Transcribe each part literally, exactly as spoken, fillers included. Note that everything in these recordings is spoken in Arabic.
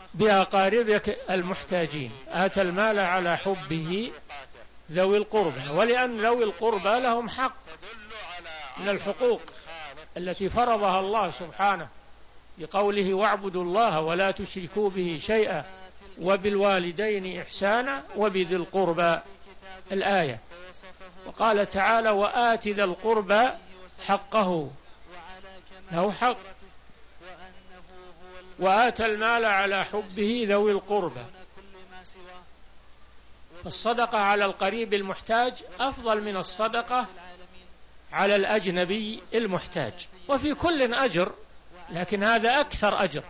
بأقاربك المحتاجين. آتى المال على حبه ذوي القربى، ولأن ذوي القربى لهم حق من الحقوق التي فرضها الله سبحانه بقوله واعبدوا الله ولا تشركوا به شيئا وبالوالدين إحسانا وبذي القربى الآية. وقال تعالى وآت ذا القربى حقه، له حق. وآتى المال على حبه ذوي القربى، فالصدقة على القريب المحتاج أفضل من الصدقة على الأجنبي المحتاج، وفي كل أجر، لكن هذا أكثر أجر.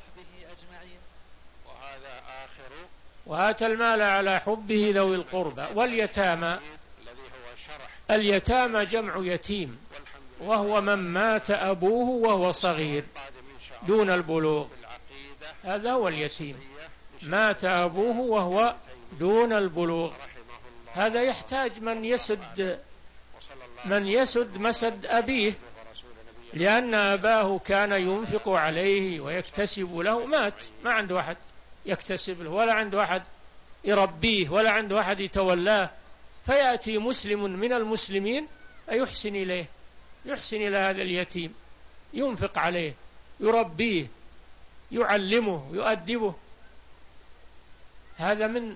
وآتى المال على حبه ذوي القربى واليتامى. اليتامى جمع يتيم، وهو من مات أبوه وهو صغير دون البلوغ، هذا هو اليتيم، مات أبوه وهو دون البلوغ. هذا يحتاج من يسد من يسد مسد أبيه، لأن أباه كان ينفق عليه ويكتسب له، مات، ما عنده أحد يكتسب له، ولا عنده أحد يربيه، ولا عنده أحد يتولاه، فيأتي مسلم من المسلمين يحسن إليه، يحسن إلى هذا اليتيم، ينفق عليه، يربيه، يعلمه، يؤدبه. هذا من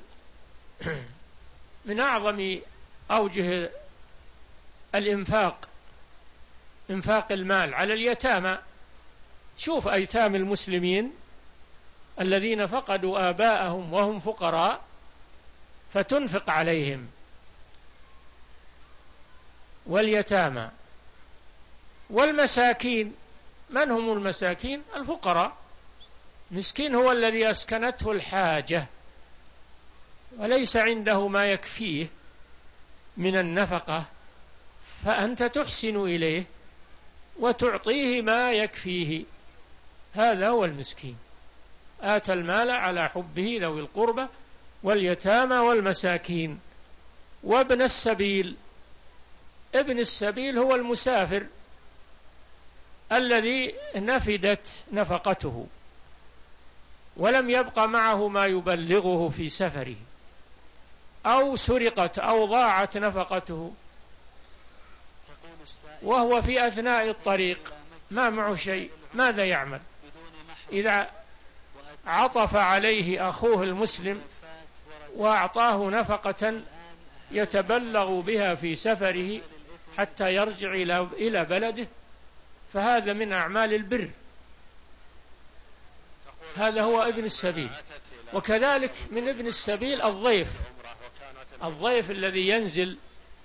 من أعظم أوجه الإنفاق، إنفاق المال على اليتامى. شوف أيتام المسلمين الذين فقدوا آباءهم وهم فقراء فتنفق عليهم. واليتامى والمساكين. من هم المساكين؟ الفقراء. مسكين هو الذي أسكنته الحاجة وليس عنده ما يكفيه من النفقة، فأنت تحسن إليه وتعطيه ما يكفيه، هذا هو المسكين. آتى المال على حبه ذوي القربى واليتامى والمساكين وابن السبيل. ابن السبيل هو المسافر الذي نفدت نفقته ولم يبق معه ما يبلغه في سفره، أو سرقت أو ضاعت نفقته وهو في أثناء الطريق ما معه شيء، ماذا يعمل؟ إذا عطف عليه أخوه المسلم وأعطاه نفقة يتبلغ بها في سفره حتى يرجع إلى بلده، فهذا من أعمال البر، هذا هو ابن السبيل. وكذلك من ابن السبيل الضيف، الضيف الذي ينزل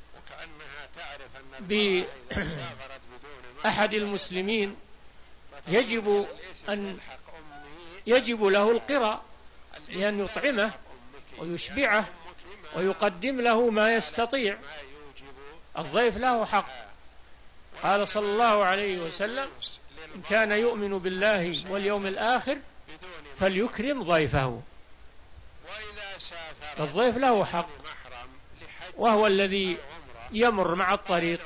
بأحد المسلمين يجب أن يجب له القراء لأن يطعمه ويشبعه ويقدم له ما يستطيع. الضيف له حق. قال صلى الله عليه وسلم إن كان يؤمن بالله واليوم الآخر فليكرم ضيفه. الضيف له حق، وهو الذي يمر مع الطريق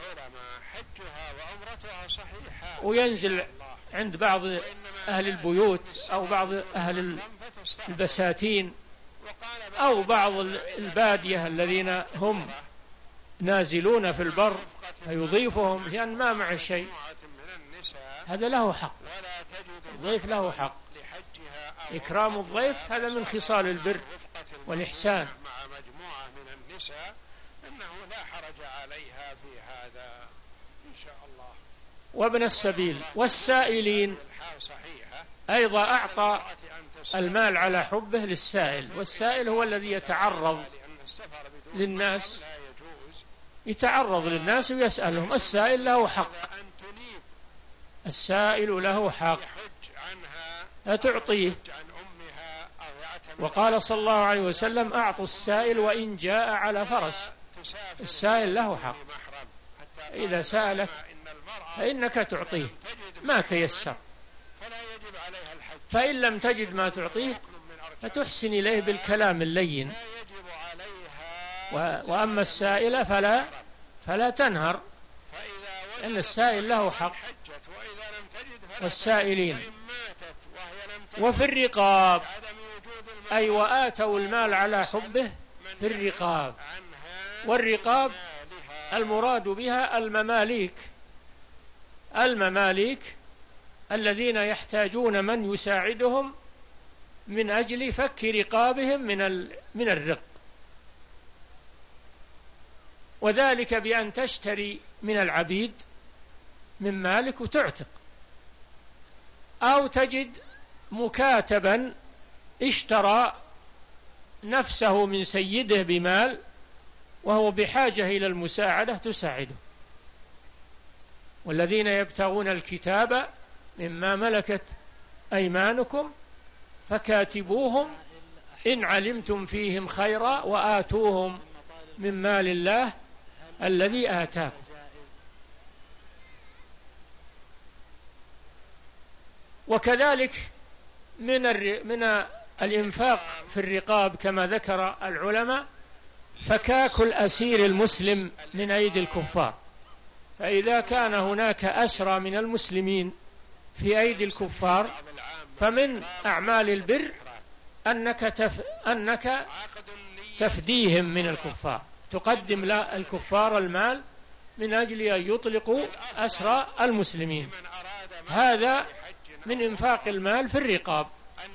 وينزل عند بعض أهل البيوت أو بعض أهل البساتين أو بعض البادية الذين هم نازلون في البر فيضيفهم لأن ما معه شيء، هذا له حق. الضيف له حق. إكرام الضيف هذا من خصال البر والإحسان. وابن السبيل والسائلين أيضا أعطى المال على حبه للسائل. والسائل هو الذي يتعرض للناس يتعرض للناس ويسألهم. السائل له حق، السائل له حق فتعطيه. وقال صلى الله عليه وسلم أعطوا السائل وإن جاء على فرس. السائل له حق، إذا سألك فإنك تعطيه ما تيسر، فإن لم تجد ما تعطيه فتحسن إليه بالكلام اللين. وأما السائل فلا فلا تنهر، لأن السائل له حق. والسائلين وفي الرقاب أي وآتوا المال على حبه في الرقاب. والرقاب المراد بها المماليك المماليك الذين يحتاجون من يساعدهم من أجل فك رقابهم من من الرق، وذلك بأن تشتري من العبيد من مالك وتعتق، أو تجد مكاتبا اشترى نفسه من سيده بمال وهو بحاجة إلى المساعدة تساعده. والذين يبتغون الكتاب مما ملكت أيمانكم فكاتبوهم إن علمتم فيهم خيرا وآتوهم من مال الله الذي آتاكم. وكذلك من من الإنفاق في الرقاب كما ذكر العلماء فكاك الأسير المسلم من أيدي الكفار. فإذا كان هناك أسرى من المسلمين في أيدي الكفار فمن أعمال البر أنك, تف... أنك تفديهم من الكفار، تقدم للكفار المال من أجل أن يطلقوا أسرى المسلمين. هذا من إنفاق المال في الرقاب.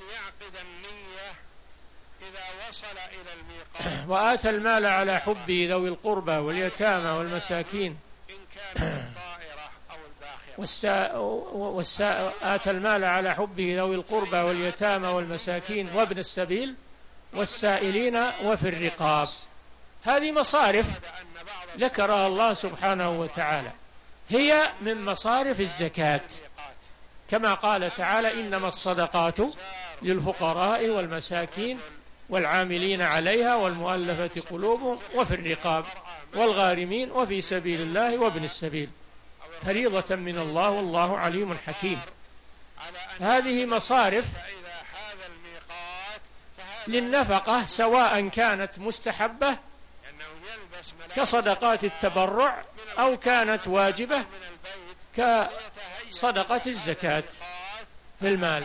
وآتى المال على حبه ذوي القربى واليتامى والمساكين والسا... والسا... آتى المال على حبه ذوي القربى واليتامى والمساكين وابن السبيل والسائلين وفي الرقاب. هذه مصارف ذكرها الله سبحانه وتعالى، هي من مصارف الزكاة، كما قال تعالى إنما الصدقات للفقراء والمساكين والعاملين عليها والمؤلفة قلوبهم وفي الرقاب والغارمين وفي سبيل الله وابن السبيل فريضة من الله والله عليم حكيم. هذه مصارف للنفقة سواء كانت مستحبة كصدقات التبرع أو كانت واجبة كصدقة الزكاة في المال.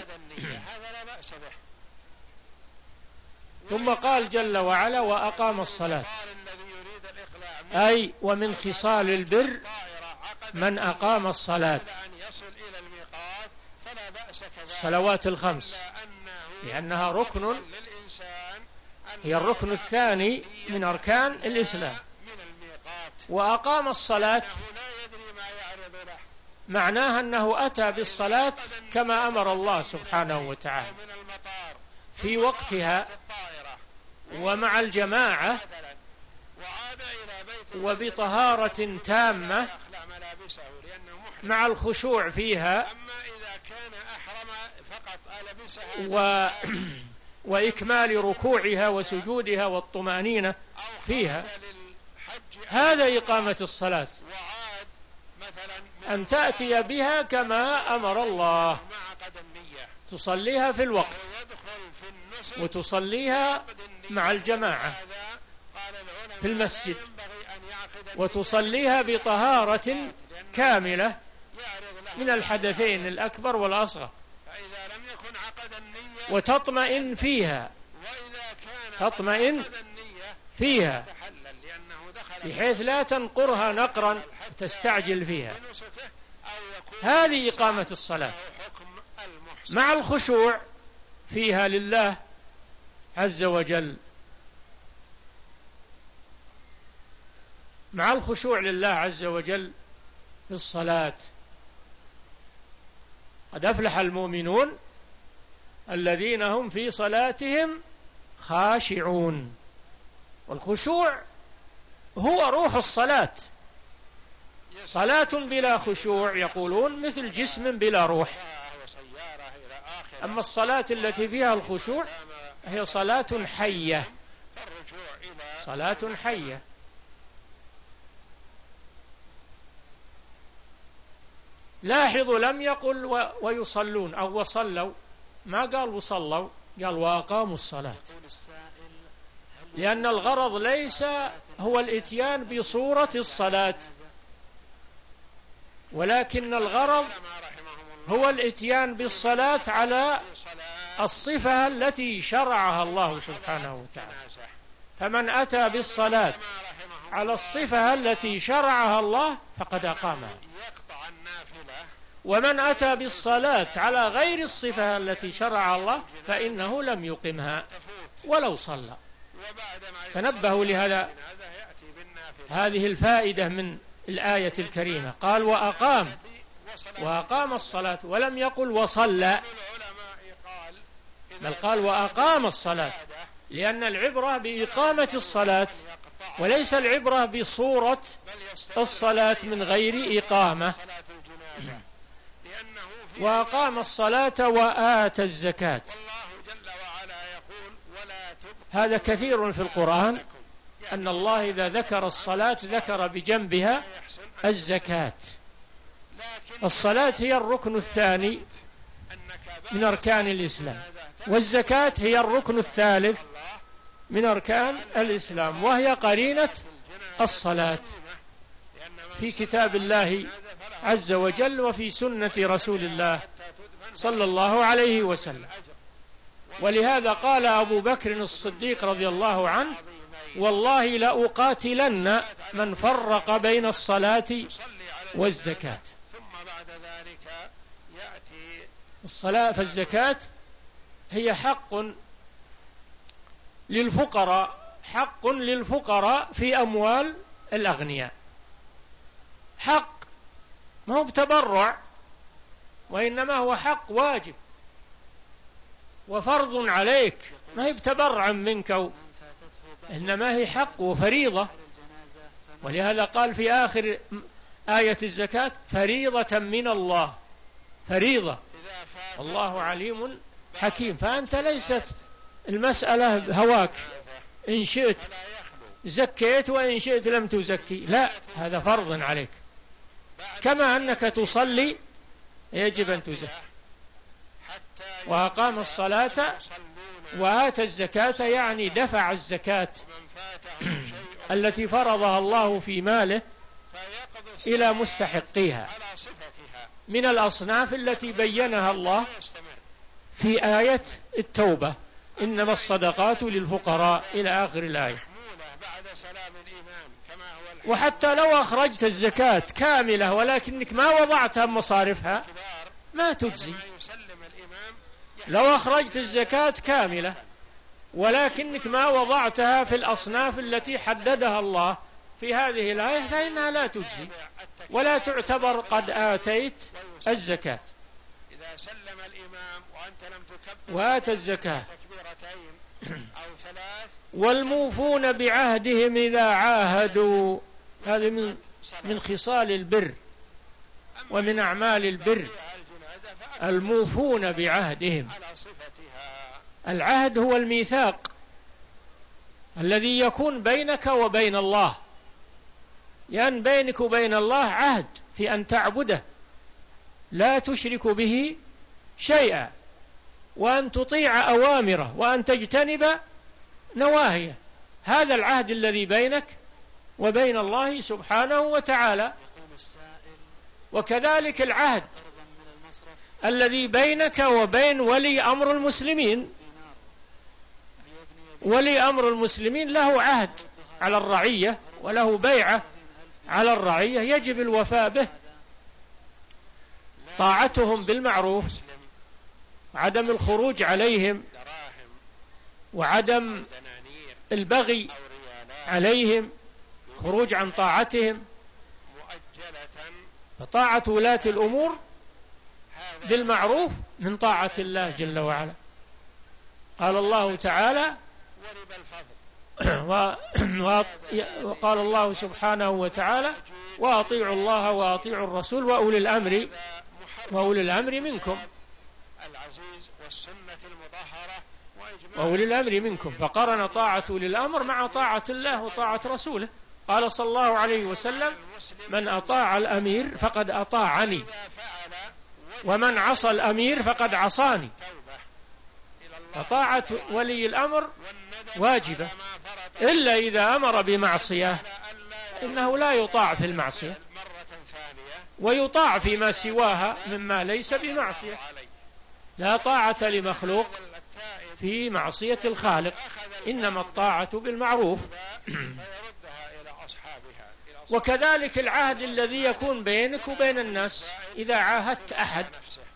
ثم قال جل وعلا وأقام الصلاة، أي ومن خصال البر من أقام الصلاة، الصلوات الخمس، لأنها ركن، هي الركن الثاني من أركان الإسلام. وأقام الصلاة معناها أنه أتى بالصلاة كما أمر الله سبحانه وتعالى في وقتها ومع الجماعة وبطهارة تامة مع الخشوع فيها و... وإكمال ركوعها وسجودها والطمأنينة فيها. هذا إقامة الصلاة، أن تأتي بها كما أمر الله، تصليها في الوقت وتصليها مع الجماعة في المسجد وتصليها بطهارة كاملة من الحدثين الأكبر والأصغر، وتطمئن فيها تطمئن فيها بحيث لا تنقرها نقرا تستعجل فيها. هذه إقامة الصلاة مع الخشوع فيها لله عز وجل، مع الخشوع لله عز وجل في الصلاة. قد أفلح المؤمنون الذين هم في صلاتهم خاشعون. والخشوع هو روح الصلاة. صلاة بلا خشوع يقولون مثل جسم بلا روح، أما الصلاة التي فيها الخشوع هي صلاة حية، صلاة حية. لاحظوا لم يقل و... ويصلون أو وصلوا، ما قال وصلوا، قال وأقاموا الصلاة، لأن الغرض ليس هو الإتيان بصورة الصلاة، ولكن الغرض هو الإتيان بالصلاة على الصفة التي شرعها الله سبحانه وتعالى. فمن أتى بالصلاة على الصفة التي شرعها الله فقد أقامها، ومن أتى بالصلاة على غير الصفة التي شرعها الله فإنه لم يقمها ولو صلى. تنبهوا لهذا، هذه الفائدة من الآية الكريمة. قال وأقام وأقام الصلاة، ولم يقل وصلى، بل قال وأقام الصلاة، لأن العبرة بإقامة الصلاة وليس العبرة بصورة الصلاة من غير إقامة. وأقام الصلاة وآتى الزكاة. هذا كثير في القرآن، أن الله إذا ذكر الصلاة ذكر بجنبها الزكاة. الصلاة هي الركن الثاني من أركان الإسلام، والزكاة هي الركن الثالث من أركان الإسلام، وهي قرينة الصلاة في كتاب الله عز وجل وفي سنة رسول الله صلى الله عليه وسلم. ولهذا قال أبو بكر الصديق رضي الله عنه والله لأقاتلن من فرق بين الصلاة والزكاة. الصلاة فالزكاة هي حق للفقراء، حق للفقراء في أموال الأغنياء، حق ما هو بتبرع، وإنما هو حق واجب وفرض عليك، ما هي بتبرع منك، إنما هي حق وفريضة. ولهذا قال في آخر آية الزكاة فريضة من الله، فريضة، الله عليم حكيم. فأنت ليست المسألة هواك، إن شئت زكيت وإن شئت لم تزكي، لا، هذا فرض عليك، كما أنك تصلي يجب أن تزكي. وأقام الصلاة وآتى الزكاة، يعني دفع الزكاة التي فرضها الله في ماله إلى مستحقيها من الأصناف التي بينها الله في آية التوبة، إنما الصدقات للفقراء إلى آخر الآية. وحتى لو أخرجت الزكاة كاملة ولكنك ما وضعتها مصارفها ما تجزي. لو أخرجت الزكاة كاملة ولكنك ما وضعتها في الأصناف التي حددها الله في هذه الآية فإنها لا تجزي ولا تعتبر قد آتيت الزكاة. وآتى الزكاة. والموفون بعهدهم إذا عاهدوا، هذا من من خصال البر ومن أعمال البر، الموفون بعهدهم. العهد هو الميثاق الذي يكون بينك وبين الله، لأن بينك وبين الله عهد في أن تعبده لا تشرك به شيئا، وأن تطيع أوامره، وأن تجتنب نواهيه. هذا العهد الذي بينك وبين الله سبحانه وتعالى. وكذلك العهد الذي بينك وبين ولي أمر المسلمين. ولي أمر المسلمين له عهد على الرعية وله بيعة على الرعية يجب الوفاء به، طاعتهم بالمعروف، عدم الخروج عليهم، وعدم البغي عليهم، خروج عن طاعتهم. فطاعة ولاة الأمور بالمعروف من طاعة الله جل وعلا. قال الله تعالى وقال الله سبحانه وتعالى وأطيعوا الله وأطيعوا الرسول وأولي الأمر وأولي الأمر منكم وأولي الأمر منكم. فقرن طاعة أولي الأمر مع طاعة الله وطاعة رسوله. قال صلى الله عليه وسلم من أطاع الأمير فقد أطاعني، ومن عصى الأمير فقد عصاني. فطاعة ولي الأمر واجبة، إلا إذا أمر بمعصية إنه لا يطاع في المعصية، ويطاع فيما سواها مما ليس بمعصية. لا طاعة لمخلوق في معصية الخالق، إنما الطاعة بالمعروف. وكذلك العهد الذي يكون بينك وبين الناس إذا عاهدت أحد،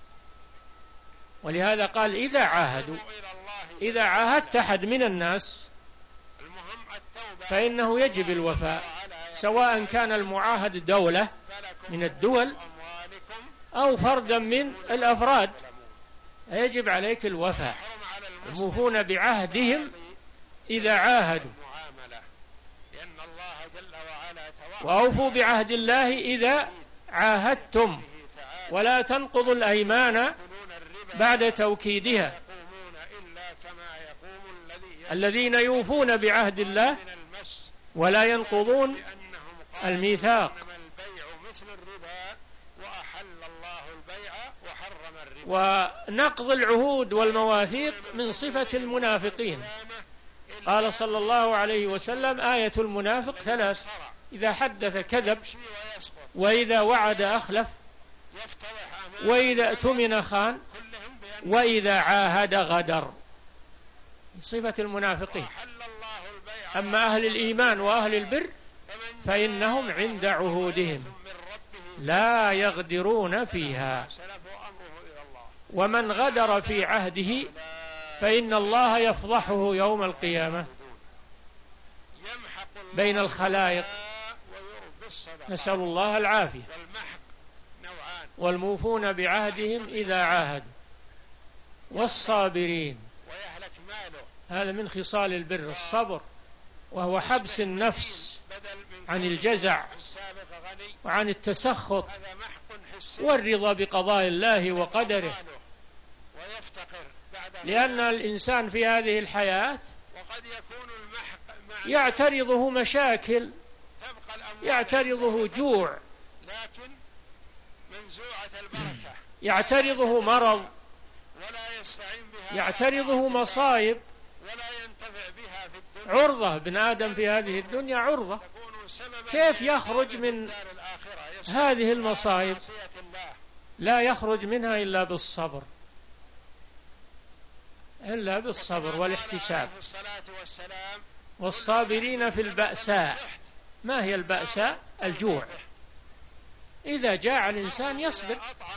ولهذا قال إذا عاهدوا، إذا عاهدت أحد من الناس فإنه يجب الوفاء، سواء كان المعاهد دولة من الدول أو فردا من الأفراد، يجب عليك الوفاء. الموفون بعهدهم إذا عاهدوا، وأوفوا بعهد الله إذا عاهدتم، ولا تنقضوا الأيمان بعد توكيدها. الذين يوفون بعهد الله ولا ينقضون الميثاق. ونقض العهود والمواثيق من صفة المنافقين. قال صلى الله عليه وسلم آية المنافق ثلاث: إذا حدث كذب، وإذا وعد أخلف، وإذا اؤتمن خان، وإذا عاهد غدر. صفة المنافقين. أما أهل الإيمان وأهل البر فإنهم عند عهودهم لا يغدرون فيها، ومن غدر في عهده فإن الله يفضحه يوم القيامة بين الخلائق، نسأل الله العافية. والموفون بعهدهم إذا عاهدوا، والصابرين. هذا من خصال البر الصبر، وهو حبس النفس عن الجزع وعن التسخط، والرضا بقضاء الله وقدره. لأن الإنسان في هذه الحياة يعترضه مشاكل، يعترضه جوع، يعترضه مرض، يعترضه مصائب، عرضة. ابن آدم في هذه الدنيا عرضة. كيف يخرج من هذه المصائب؟ لا يخرج منها إلا بالصبر، إلا بالصبر والاحتساب. والصابرين في البأساء. ما هي البأساء؟ الجوع. إذا جاع الإنسان يصبر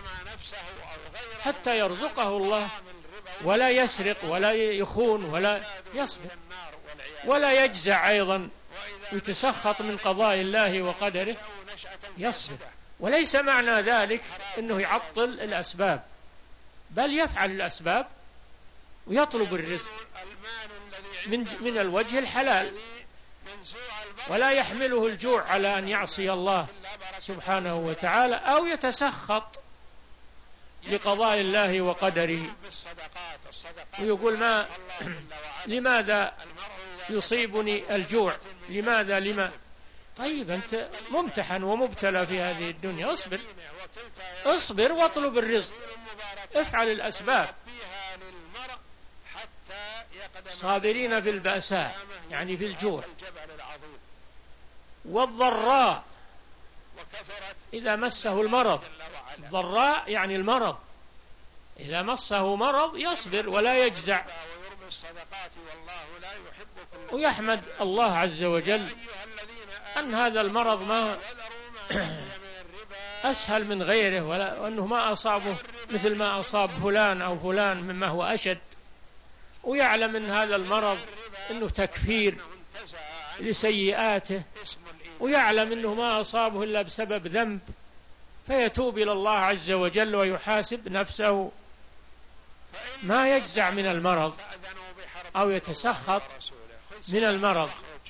حتى يرزقه الله، ولا يسرق ولا يخون ولا يصبر، ولا يجزع أيضا ويتسخط من قضاء الله وقدره، يصبر. وليس معنى ذلك أنه يعطل الأسباب، بل يفعل الأسباب ويطلب الرزق من, من الوجه الحلال، ولا يحمله الجوع على أن يعصي الله سبحانه وتعالى أو يتسخط لقضاء الله وقدره، ويقول ما لماذا يصيبني الجوع، لماذا لما. طيب أنت ممتحن ومبتلى في هذه الدنيا، اصبر اصبر واطلب الرزق، افعل الأسباب. صابرين في البأساء يعني في الجوع، والضراء إذا مسه المرض. الضراء يعني المرض، إذا مسه مرض يصبر ولا يجزع، ويحمد الله عز وجل أن هذا المرض ما أسهل من غيره، وأنه ما أصابه مثل ما أصاب فلان أو فلان مما هو أشد، ويعلم أن هذا المرض أنه تكفير لسيئاته، ويعلم أنه ما أصابه إلا بسبب ذنب، فيتوب إلى الله عز وجل ويحاسب نفسه، ما يجزع من المرض أو يتسخط من المرض.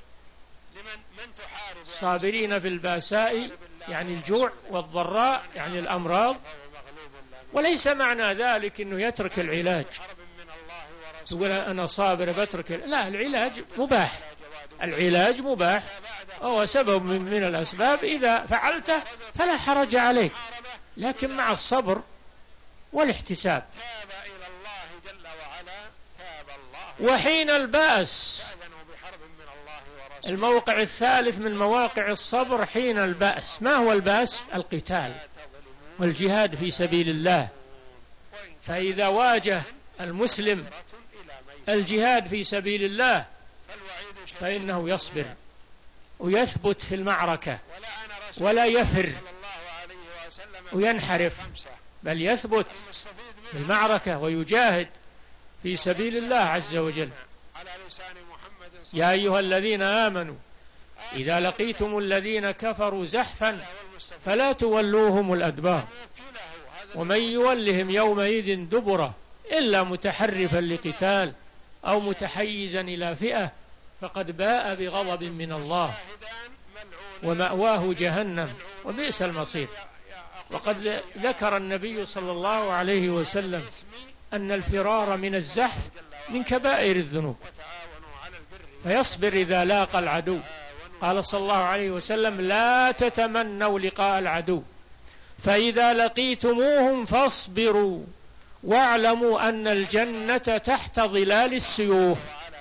صابرين في البأساء يعني الجوع، والضراء يعني الأمراض. وليس معنى ذلك أنه يترك العلاج، تقول أنا صابر بترك، لا، العلاج مباح، العلاج مباح وهو سبب من الأسباب، إذا فعلته فلا حرج عليك، لكن مع الصبر والاحتساب. وحين البأس، الموقع الثالث من مواقع الصبر حين البأس. ما هو البأس؟ القتال والجهاد في سبيل الله. فإذا واجه المسلم الجهاد في سبيل الله فإنه يصبر ويثبت في المعركة ولا يفر وينحرف، بل يثبت في المعركة ويجاهد في سبيل الله عز وجل. يا أيها الذين آمنوا إذا لقيتم الذين كفروا زحفا فلا تولوهم الأدبار ومن يولهم يومئذ دبره إلا متحرفا لقتال أو متحيزا إلى فئة فقد باء بغضب من الله ومأواه جهنم وبئس المصير. وقد ذكر النبي صلى الله عليه وسلم أن الفرار من الزحف من كبائر الذنوب، فيصبر إذا لاقى العدو. قال صلى الله عليه وسلم لا تتمنوا لقاء العدو فإذا لقيتموهم فاصبروا واعلموا أن الجنة تحت ظلال السيوف.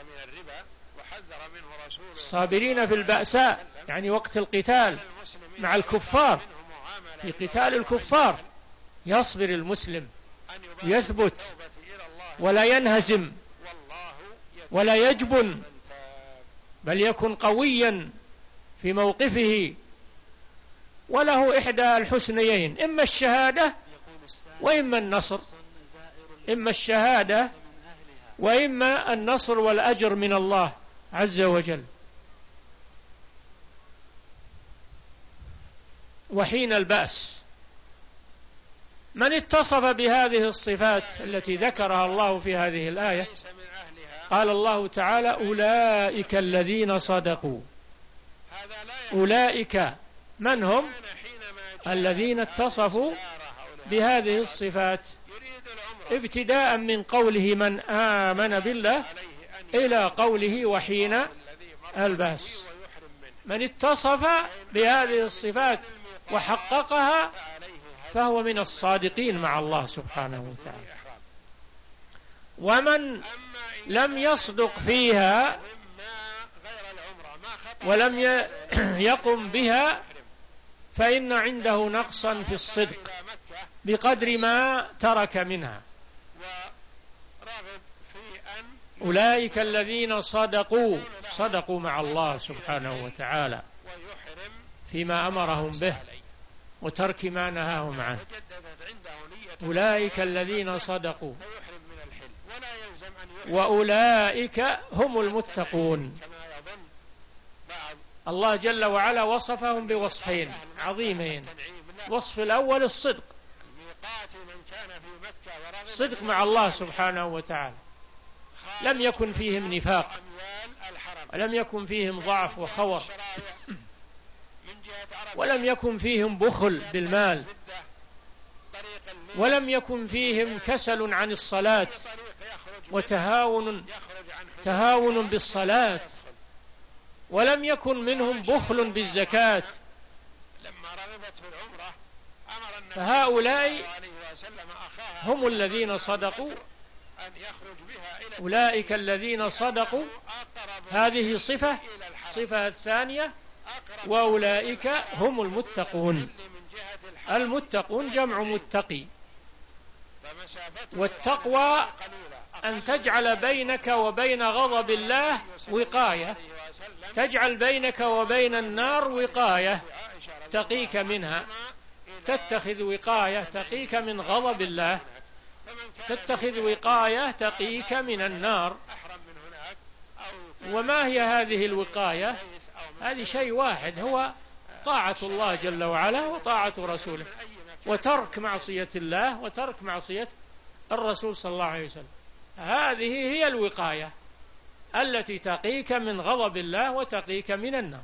الصابرين في البأساء يعني وقت القتال مع الكفار، في قتال الكفار يصبر المسلم يثبت ولا ينهزم ولا يجبن، بل يكن قويا في موقفه وله إحدى الحسنيين، إما الشهادة وإما النصر، إما الشهادة وإما النصر والأجر من الله عز وجل. وحين البأس من اتصف بهذه الصفات التي ذكرها الله في هذه الآية قال الله تعالى أولئك الذين صدقوا. أولئك من هم؟ الذين اتصفوا بهذه الصفات، ابتداء من قوله من آمن بالله إلى قوله وحين البأس. من اتصف بهذه الصفات وحققها فهو من الصادقين مع الله سبحانه وتعالى. ومن لم يصدق فيها ولم يقم بها فإن عنده نقصا في الصدق بقدر ما ترك منها. أولئك الذين صدقوا صدقوا مع الله سبحانه وتعالى فيما أمرهم به وترك ما نهاهم عنه. أولئك الذين صدقوا وأولئك هم المتقون. الله جل وعلا وصفهم بوصفين عظيمين. الوصف الأول الصدق، صدق مع الله سبحانه وتعالى، لم يكن فيهم نفاق ولم يكن فيهم ضعف وخور ولم يكن فيهم بخل بالمال ولم يكن فيهم كسل عن الصلاة وتهاون تهاون بالصلاة ولم يكن منهم بخل بالزكاة. فهؤلاء هم الذين صدقوا. أولئك الذين صدقوا هذه صفة. الصفة الثانية وأولئك هم المتقون. المتقون جمع متقي، والتقوى أن تجعل بينك وبين غضب الله وقاية، تجعل بينك وبين النار وقاية تقيك منها، تتخذ وقاية تقيك من غضب الله، تتخذ وقاية تقيك من النار. وما هي هذه الوقاية؟ هذه شيء واحد، هو طاعة الله جل وعلا وطاعة رسوله وترك معصية الله وترك معصية الرسول صلى الله عليه وسلم. هذه هي الوقاية التي تقيك من غضب الله وتقيك من النار،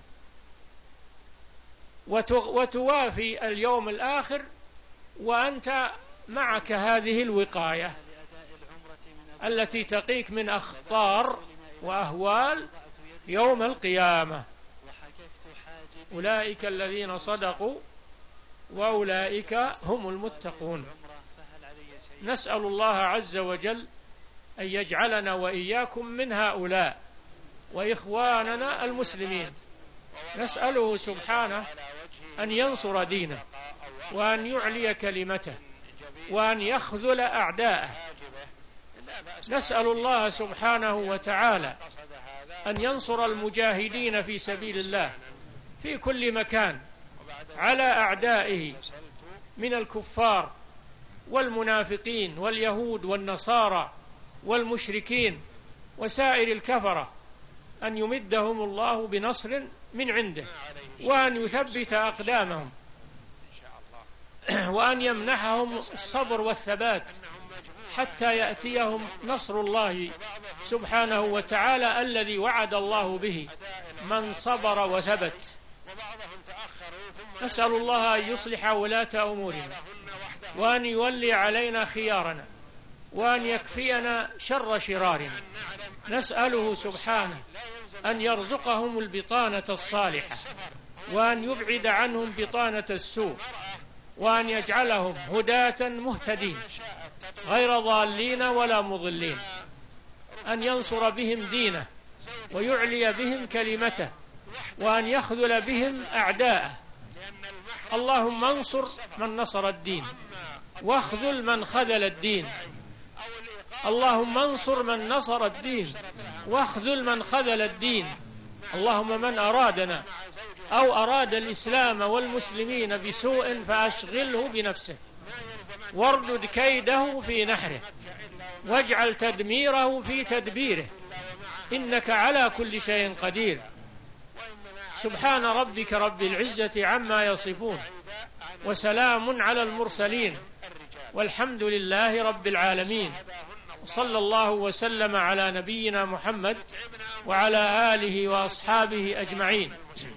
وتوافي اليوم الآخر وأنت معك هذه الوقاية التي تقيك من أخطار وأهوال يوم القيامة. أولئك الذين صدقوا وأولئك هم المتقون. نسأل الله عز وجل أن يجعلنا وإياكم من هؤلاء وإخواننا المسلمين. نسأله سبحانه أن ينصر دينه وأن يعلي كلمته وأن يخذل أعداءه نسأل الله سبحانه وتعالى أن ينصر المجاهدين في سبيل الله في كل مكان على أعدائه من الكفار والمنافقين واليهود والنصارى والمشركين وسائر الكفرة، أن يمدهم الله بنصر من عنده، وأن يثبت أقدامهم، وأن يمنحهم الصبر والثبات حتى يأتيهم نصر الله سبحانه وتعالى الذي وعد الله به من صبر وثبت. نسأل الله أن يصلح ولاة أمورنا، وأن يولي علينا خيارنا، وأن يكفينا شر شرارنا. نسأله سبحانه أن يرزقهم البطانة الصالحة، وأن يبعد عنهم بطانة السوء، وأن يجعلهم هداة مهتدين غير ضالين ولا مضلين، أن ينصر بهم دينه ويعلي بهم كلمته، وأن يخذل بهم أعداءه. اللهم انصر من نصر الدين، واخذل من خذل الدين. اللهم انصر من نصر الدين، واخذل من خذل الدين. اللهم من أرادنا أو أراد الإسلام والمسلمين بسوء فأشغله بنفسه، واردد كيده في نحره، واجعل تدميره في تدبيره، إنك على كل شيء قدير. سبحان ربك رب العزة عما يصفون، وسلام على المرسلين، والحمد لله رب العالمين. صلى الله وسلم على نبينا محمد وعلى آله وأصحابه أجمعين.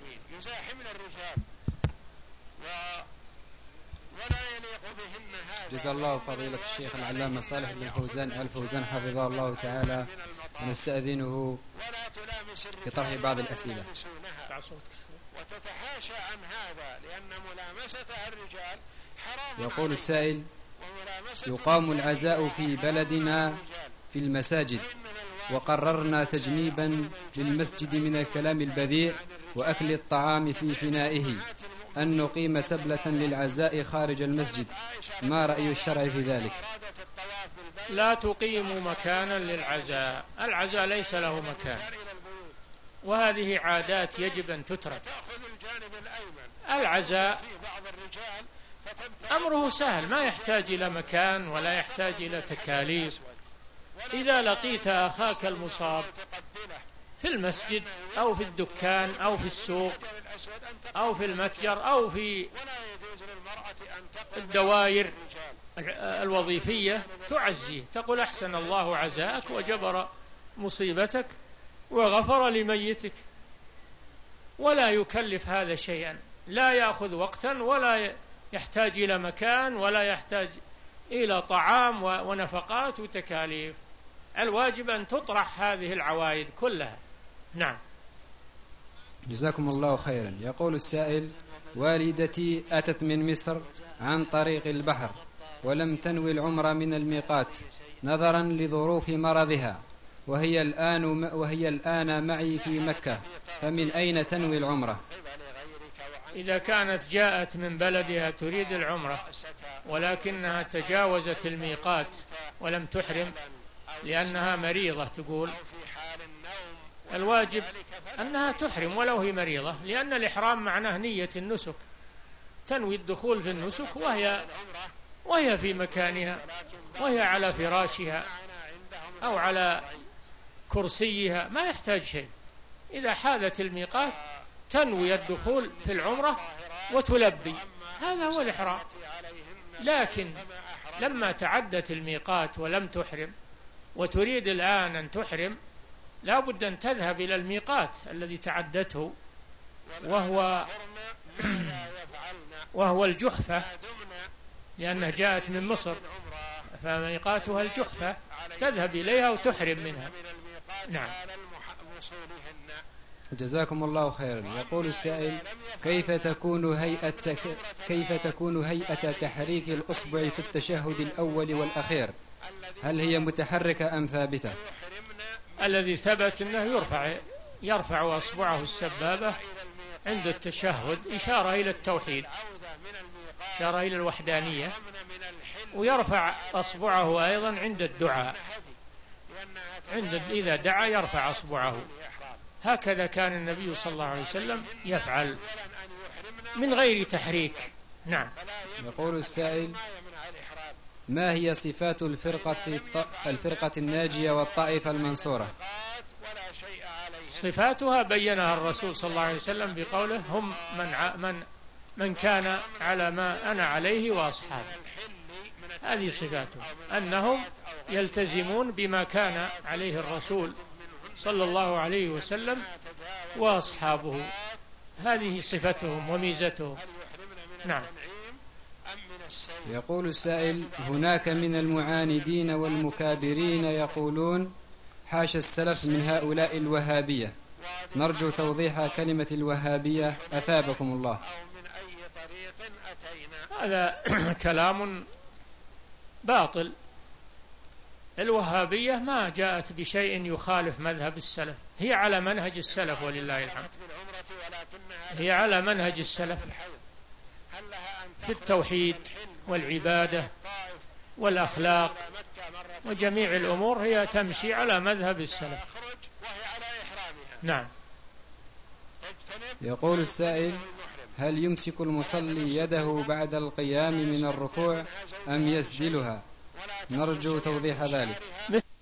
جزا الله فضيلة الشيخ العلامة صالح بن فوزان آل فوزان حفظه الله تعالى، ونستأذنه في طرح بعض الأسئلة. وتتحاشى عن هذا لأن ملامستها الرجال حرام. يقول السائل: يقام العزاء في بلدنا في المساجد، وقررنا تجنيبا للمسجد من الكلام البذيء وأكل الطعام في فنائه أن نقيم سبلة للعزاء خارج المسجد، ما رأي الشرع في ذلك؟ لا تقيموا مكانا للعزاء، العزاء ليس له مكان، وهذه عادات يجب أن تترك. العزاء أمره سهل، ما يحتاج إلى مكان ولا يحتاج إلى تكاليف. إذا لقيت أخاك المصاب في المسجد أو في الدكان أو في السوق أو في المتجر أو في الدوائر الوظيفية تعزيه، تقول: أحسن الله عزاءك وجبر مصيبتك وغفر لميتك. ولا يكلف هذا شيئا، لا يأخذ وقتا ولا يحتاج إلى مكان ولا يحتاج إلى طعام ونفقات وتكاليف. الواجب أن تطرح هذه العوائد كلها. نعم. جزاكم الله خيرا. يقول السائل: والدتي أتت من مصر عن طريق البحر ولم تنوي العمرة من الميقات نظرا لظروف مرضها، وهي الآن وهي الآن معي في مكة، فمن أين تنوي العمرة؟ إذا كانت جاءت من بلدها تريد العمرة ولكنها تجاوزت الميقات ولم تحرم لأنها مريضة، تقول الواجب أنها تحرم ولو هي مريضة، لأن الإحرام معناه نية النسك، تنوي الدخول في النسك وهي وهي في مكانها، وهي على فراشها أو على كرسيها، ما يحتاج شيء. إذا حاذت الميقات تنوي الدخول في العمرة وتلبي، هذا هو الإحرام. لكن لما تعدت الميقات ولم تحرم وتريد الآن أن تحرم، لا بد أن تذهب إلى الميقات الذي تعدته، وهو وهو الجحفة، لأنها جاءت من مصر فميقاتها الجحفة، تذهب إليها وتحرم منها. نعم. جزاكم الله خيرا. يقول السائل: كيف تكون هيئة كيف تكون هيئة تحريك الأصبع في التشهد الأول والأخير؟ هل هي متحركة أم ثابتة؟ الذي ثبت أنه يرفع يرفع أصبعه السبابة عند التشهد إشارة إلى التوحيد، إشارة إلى الوحدانية، ويرفع أصبعه أيضا عند الدعاء، عند إذا دعا يرفع أصبعه. هكذا كان النبي صلى الله عليه وسلم يفعل من غير تحريك. نعم. يقول السائل: ما هي صفات الفرقة الفرقة الناجية والطائفة المنصورة؟ صفاتها بينها الرسول صلى الله عليه وسلم بقوله: هم من من من كان على ما أنا عليه وأصحابي. هذه صفاتهم، أنهم يلتزمون بما كان عليه الرسول صلى الله عليه وسلم وأصحابه. هذه صفتهم وميزتهم. نعم. يقول السائل: هناك من المعاندين والمكابرين يقولون حاشا السلف من هؤلاء الوهابية، نرجو توضيح كلمة الوهابية أثابكم الله. هذا كلام باطل. الوهابية ما جاءت بشيء يخالف مذهب السلف، هي على منهج السلف ولله الحمد. هي على منهج السلف في التوحيد والعبادة والأخلاق وجميع الأمور، هي تمشي على مذهب السلف. نعم. يقول السائل: هل يمسك المصلي يده بعد القيام من الركوع أم يسدلها؟ نرجو توضيح ذلك.